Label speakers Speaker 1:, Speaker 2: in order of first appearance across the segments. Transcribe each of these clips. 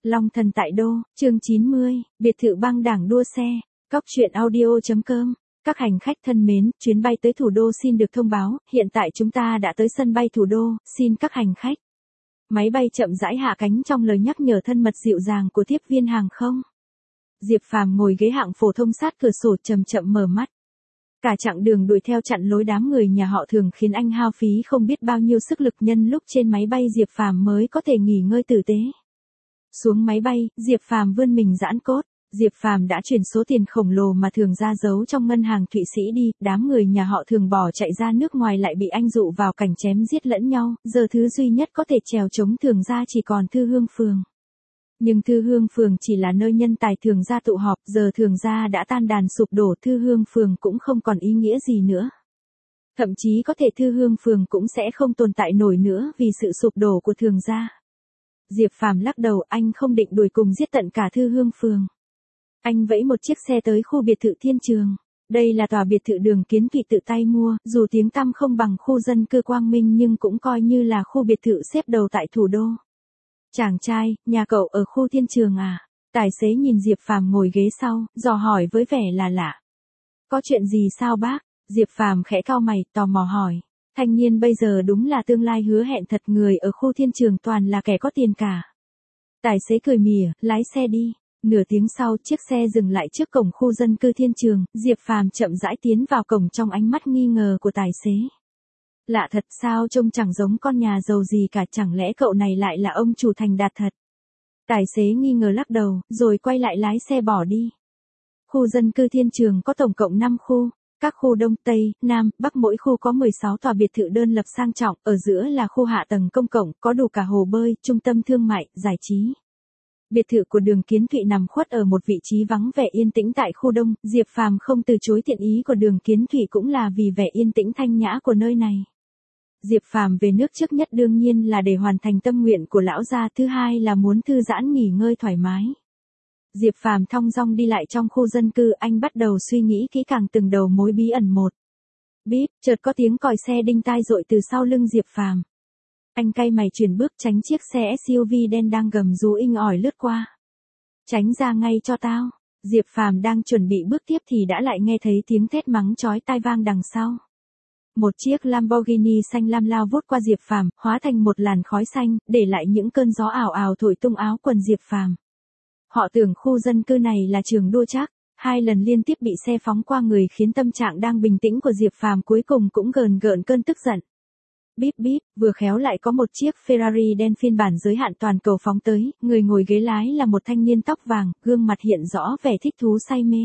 Speaker 1: Long thần tại đô, chương 90, biệt thự băng đảng đua xe, Cóc truyện audio.com. Các hành khách thân mến, chuyến bay tới thủ đô xin được thông báo, hiện tại chúng ta đã tới sân bay thủ đô, xin các hành khách. Máy bay chậm rãi hạ cánh trong lời nhắc nhở thân mật dịu dàng của tiếp viên hàng không. Diệp Phàm ngồi ghế hạng phổ thông sát cửa sổ chậm chậm mở mắt. Cả chặng đường đuổi theo chặn lối đám người nhà họ Thường khiến anh hao phí không biết bao nhiêu sức lực, nhân lúc trên máy bay Diệp Phàm mới có thể nghỉ ngơi tử tế. Xuống máy bay, Diệp Phàm vươn mình giãn cốt. Diệp Phàm đã chuyển số tiền khổng lồ mà Thường ra giấu trong ngân hàng Thụy Sĩ đi, đám người nhà họ Thường bỏ chạy ra nước ngoài lại bị anh dụ vào cảnh chém giết lẫn nhau, giờ thứ duy nhất có thể trèo chống Thường ra chỉ còn Thư Hương Phường. Nhưng Thư Hương Phường chỉ là nơi nhân tài Thường gia tụ họp, giờ Thường gia đã tan đàn sụp đổ, Thư Hương Phường cũng không còn ý nghĩa gì nữa. Thậm chí có thể Thư Hương Phường cũng sẽ không tồn tại nổi nữa vì sự sụp đổ của Thường gia. Diệp Phàm lắc đầu, anh không định đuổi cùng giết tận cả Thư Hương Phường. Anh vẫy một chiếc xe tới khu biệt thự Thiên Trường. Đây là tòa biệt thự Đường Kiến Thụy tự tay mua, dù tiếng tăm không bằng khu dân cư Quang Minh nhưng cũng coi như là khu biệt thự xếp đầu tại thủ đô. Chàng trai, nhà cậu ở khu Thiên Trường à? Tài xế nhìn Diệp Phàm ngồi ghế sau, dò hỏi với vẻ là lạ. Có chuyện gì sao bác? Diệp Phàm khẽ cau mày, tò mò hỏi. Thanh niên bây giờ đúng là tương lai hứa hẹn thật, người ở khu Thiên Trường toàn là kẻ có tiền cả. Tài xế cười mỉa, lái xe đi. Nửa tiếng sau, chiếc xe dừng lại trước cổng khu dân cư Thiên Trường, Diệp Phàm chậm rãi tiến vào cổng trong ánh mắt nghi ngờ của tài xế. Lạ thật, sao trông chẳng giống con nhà giàu gì cả, chẳng lẽ cậu này lại là ông chủ thành đạt thật? Tài xế nghi ngờ lắc đầu, rồi quay lại lái xe bỏ đi. Khu dân cư Thiên Trường có tổng cộng 5 khu, các khu Đông, Tây, Nam, Bắc, mỗi khu có 16 tòa biệt thự đơn lập sang trọng, ở giữa là khu hạ tầng công cộng, có đủ cả hồ bơi, trung tâm thương mại, giải trí. Biệt thự của Đường Kiến Thụy nằm khuất ở một vị trí vắng vẻ yên tĩnh tại khu Đông, Diệp Phàm không từ chối thiện ý của Đường Kiến Thụy cũng là vì vẻ yên tĩnh thanh nhã của nơi này. Diệp Phàm về nước trước nhất đương nhiên là để hoàn thành tâm nguyện của lão gia, thứ hai là muốn thư giãn nghỉ ngơi thoải mái. Diệp Phàm thong dong đi lại trong khu dân cư, anh bắt đầu suy nghĩ kỹ càng từng đầu mối bí ẩn một. Bíp, chợt có tiếng còi xe đinh tai dội từ sau lưng Diệp Phàm. Anh cay mày chuyển bước tránh chiếc xe SUV đen đang gầm rú inh ỏi lướt qua. Tránh ra ngay cho tao. Diệp Phàm đang chuẩn bị bước tiếp thì đã lại nghe thấy tiếng thét mắng chói tai vang đằng sau. Một chiếc Lamborghini xanh lam lao vút qua Diệp Phàm, hóa thành một làn khói xanh, để lại những cơn gió ảo ảo thổi tung áo quần Diệp Phàm. Họ tưởng khu dân cư này là trường đua trác, 2 lần liên tiếp bị xe phóng qua người khiến tâm trạng đang bình tĩnh của Diệp Phàm cuối cùng cũng gờn gợn cơn tức giận. Bíp bíp, vừa khéo lại có một chiếc Ferrari đen phiên bản giới hạn toàn cầu phóng tới, người ngồi ghế lái là một thanh niên tóc vàng, gương mặt hiện rõ vẻ thích thú say mê.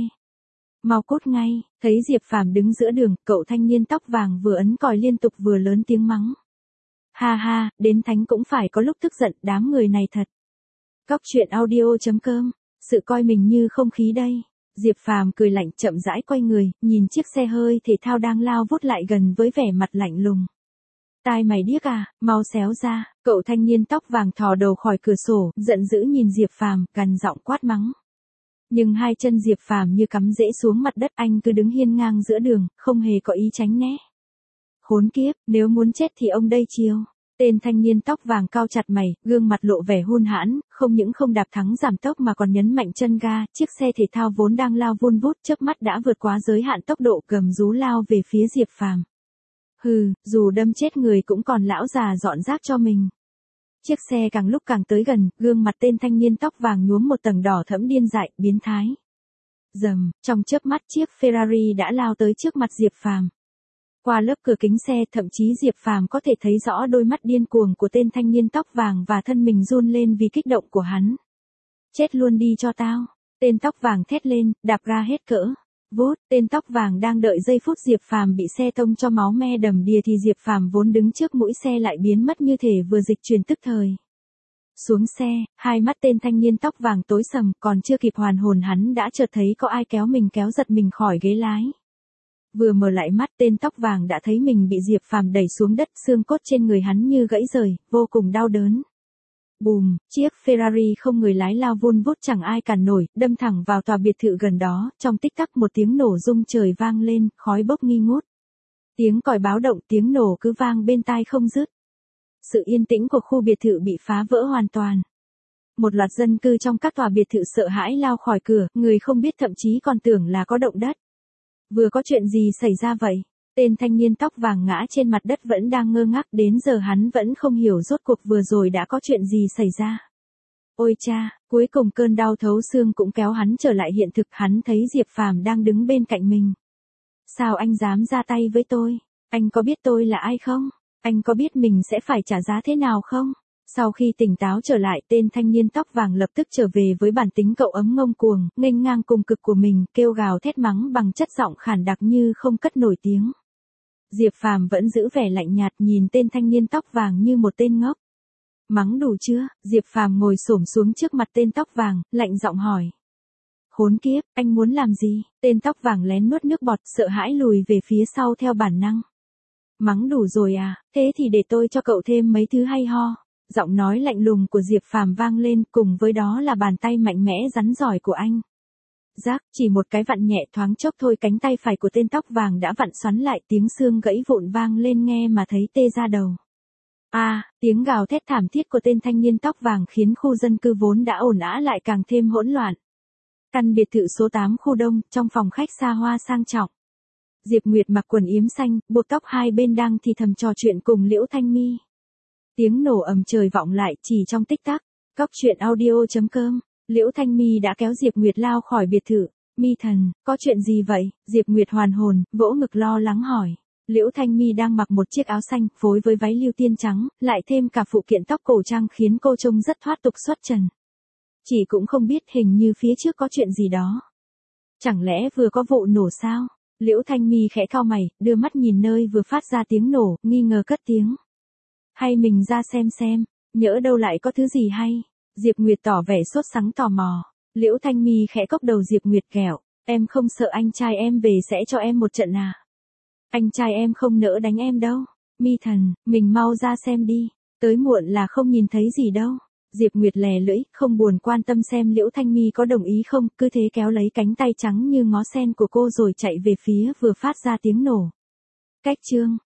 Speaker 1: Mau cút ngay, thấy Diệp Phàm đứng giữa đường, cậu thanh niên tóc vàng vừa ấn còi liên tục vừa lớn tiếng mắng. Ha ha, đến thánh cũng phải có lúc tức giận, đám người này thật. Cóc truyện audio.com, sự coi mình như không khí đây. Diệp Phàm cười lạnh chậm rãi quay người, nhìn chiếc xe hơi thể thao đang lao vút lại gần với vẻ mặt lạnh lùng. Tai mày điếc à, mau xéo ra, cậu thanh niên tóc vàng thò đầu khỏi cửa sổ, giận dữ nhìn Diệp Phàm, gằn giọng quát mắng. Nhưng hai chân Diệp Phàm như cắm rễ xuống mặt đất, anh cứ đứng hiên ngang giữa đường, không hề có ý tránh né. Khốn kiếp, nếu muốn chết thì ông đây chiêu. Tên thanh niên tóc vàng cau chặt mày, gương mặt lộ vẻ hung hãn, không những không đạp thắng giảm tốc mà còn nhấn mạnh chân ga, chiếc xe thể thao vốn đang lao vun vút chớp mắt đã vượt quá giới hạn tốc độ, gầm rú lao về phía Diệp Phàm. Hừ, dù đâm chết người cũng còn lão già dọn rác cho mình. Chiếc xe càng lúc càng tới gần, gương mặt tên thanh niên tóc vàng nhuốm một tầng đỏ thẫm điên dại, biến thái. Rầm, trong chớp mắt chiếc Ferrari đã lao tới trước mặt Diệp Phàm. Qua lớp cửa kính xe, thậm chí Diệp Phàm có thể thấy rõ đôi mắt điên cuồng của tên thanh niên tóc vàng và thân mình run lên vì kích động của hắn. Chết luôn đi cho tao. Tên tóc vàng thét lên, đạp ga hết cỡ. Vút, tên tóc vàng đang đợi giây phút Diệp Phàm bị xe tông cho máu me đầm đìa thì Diệp Phàm vốn đứng trước mũi xe lại biến mất như thể vừa dịch chuyển tức thời. Xuống xe, hai mắt tên thanh niên tóc vàng tối sầm, còn chưa kịp hoàn hồn hắn đã chợt thấy có ai kéo giật mình khỏi ghế lái. Vừa mở lại mắt, tên tóc vàng đã thấy mình bị Diệp Phàm đẩy xuống đất, xương cốt trên người hắn như gãy rời, vô cùng đau đớn. Bùm, chiếc Ferrari không người lái lao vun vút chẳng ai cản nổi, đâm thẳng vào tòa biệt thự gần đó, trong tích tắc một tiếng nổ rung trời vang lên, khói bốc nghi ngút. Tiếng còi báo động, tiếng nổ cứ vang bên tai không dứt. Sự yên tĩnh của khu biệt thự bị phá vỡ hoàn toàn. một loạt dân cư trong các tòa biệt thự sợ hãi lao khỏi cửa, người không biết thậm chí còn tưởng là có động đất. Vừa có chuyện gì xảy ra vậy? Tên thanh niên tóc vàng ngã trên mặt đất vẫn đang ngơ ngác, đến giờ hắn vẫn không hiểu rốt cuộc vừa rồi đã có chuyện gì xảy ra. Ôi cha, cuối cùng cơn đau thấu xương cũng kéo hắn trở lại hiện thực, hắn thấy Diệp Phàm đang đứng bên cạnh mình. Sao anh dám ra tay với tôi? Anh có biết tôi là ai không? Anh có biết mình sẽ phải trả giá thế nào không? Sau khi tỉnh táo trở lại, tên thanh niên tóc vàng lập tức trở về với bản tính cậu ấm ngông cuồng, nghênh ngang cùng cực của mình, kêu gào thét mắng bằng chất giọng khản đặc như không cất nổi tiếng. Diệp Phàm vẫn giữ vẻ lạnh nhạt nhìn tên thanh niên tóc vàng như một tên ngốc. Mắng đủ chưa? Diệp Phàm ngồi xổm xuống trước mặt tên tóc vàng, lạnh giọng hỏi. Khốn kiếp, anh muốn làm gì? Tên tóc vàng lén nuốt nước bọt, sợ hãi lùi về phía sau theo bản năng. Mắng đủ rồi à, thế thì để tôi cho cậu thêm mấy thứ hay ho. Giọng nói lạnh lùng của Diệp Phàm vang lên, cùng với đó là bàn tay mạnh mẽ rắn giỏi của anh. Rác, chỉ một cái vặn nhẹ thoáng chốc thôi, cánh tay phải của tên tóc vàng đã vặn xoắn lại, tiếng xương gãy vụn vang lên nghe mà thấy tê da đầu. Tiếng gào thét thảm thiết của tên thanh niên tóc vàng khiến khu dân cư vốn đã ồn ào lại càng thêm hỗn loạn. Căn biệt thự số 8 khu Đông, trong phòng khách xa hoa sang trọng. Diệp Nguyệt mặc quần yếm xanh, buộc tóc hai bên đang thì thầm trò chuyện cùng Liễu Thanh My. Tiếng nổ ầm trời vọng lại chỉ trong tích tắc. Cóc truyện audio.com. Liễu Thanh My đã kéo Diệp Nguyệt lao khỏi biệt thự. Mi thần, có chuyện gì vậy? Diệp Nguyệt hoàn hồn, vỗ ngực lo lắng hỏi. Liễu Thanh My đang mặc một chiếc áo xanh, phối với váy lưu tiên trắng, lại thêm cả phụ kiện tóc cổ trang khiến cô trông rất thoát tục xuất trần. Chị cũng không biết, hình như phía trước có chuyện gì đó. Chẳng lẽ vừa có vụ nổ sao? Liễu Thanh My khẽ cau mày, đưa mắt nhìn nơi vừa phát ra tiếng nổ, nghi ngờ cất tiếng. Hay mình ra xem, nhỡ đâu lại có thứ gì hay. Diệp Nguyệt tỏ vẻ sốt sắng tò mò. Liễu Thanh My khẽ cốc đầu Diệp Nguyệt kẻo. Em không sợ anh trai em về sẽ cho em một trận à? Anh trai em không nỡ đánh em đâu. Mi thần, mình mau ra xem đi. Tới muộn là không nhìn thấy gì đâu. Diệp Nguyệt lè lưỡi, không buồn quan tâm xem Liễu Thanh My có đồng ý không, cứ thế kéo lấy cánh tay trắng như ngó sen của cô rồi chạy về phía vừa phát ra tiếng nổ. Cách chương